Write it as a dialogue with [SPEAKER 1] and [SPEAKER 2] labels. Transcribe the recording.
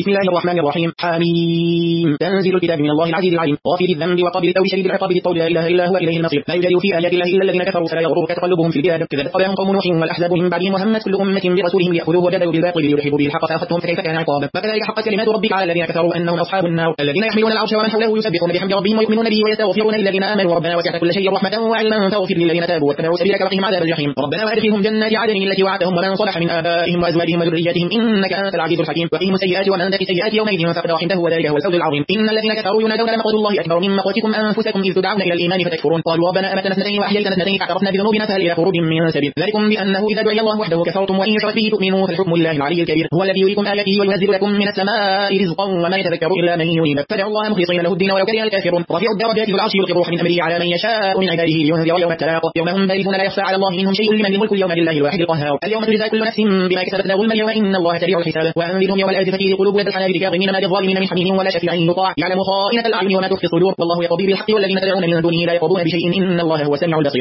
[SPEAKER 1] بسم الله الرحمن الرحيم. حميم. تنزيل الكتاب من الله العزيز العليم، غافر الذنب وقابل التوب شديد العقاب ذي الطول لا اله الا هو اليه المصير. لا يجادل في ايات الله الا الذين كفروا فلا يغررك تقلبهم في البلاد. كذبت قبلهم قوم نوح والاحزاب من بعدهم وهمت كل امه برسولهم ليأخذوه وجادلوا بالباطل ليدحضوا به الحق فاخذتهم فكيف كان عقاب. وكذلك حقت كلمات ربك على الذين كفروا انهم اصحاب النار الذين يحملون العرش ومن حوله يسبحون بحمد ربهم ويؤمنون به ويستغفرون للذين امنوا ربنا وسعت كل شيء رحمه وعلما فاغفر للذين تابوا واتبعوا سبيلك وقهم عذاب الجحيم. ربنا وادخلهم جنات عدن التي وعدتهم ومن صلح من ابائهم وازواجهم وذريتهم انك انت العزيز الحكيم. وقهم السيئات ومن تك السيئات يومئذ فقد رحمته وذلك هو الفوز العظيم. ان الذين كفروا ينادون لمقت الله اكبر من مقتكم انفسكم اذ تدعون الى الايمان فتكفرون قالوا ربنا امتنا اثنتين واحييتنا اثنتين فاعترفنا بذنوبنا فهل الى خروج من سبيل. ذلكم بانه اذا دعي الله وحده كفرتم وان يشرك به تؤمنوا فالحكم لله العلي الكبير. هو الذي يريكم اياته وينزل لكم من السماء رزقا وما يتذكر الا من يريد. فدعوا الله مخلصين له الدين ولو كره الكافرون. رفيع الدرجات ذو العرش يلقي الروح من امره على من يشاء من عباده لينذر يوم التلاق يوم هم بارزون لا يخفى على الله منهم شيء لمن الملك اليوم لله الواحد القهار. اليوم تجزى كل نفس بما كسبت لا ظلم اليوم ان الله سريع الحساب. وانذرهم يوم الازفه في قلوب الحناجر كاظمين ما للظالمين من حميم ولا شفيع يطاع يعلم خائنة الاعين وما تخفي الصدور والله يقضي بالحق والذين تدعون من دونه لا يقضون بشيء ان الله هو السميع البصير.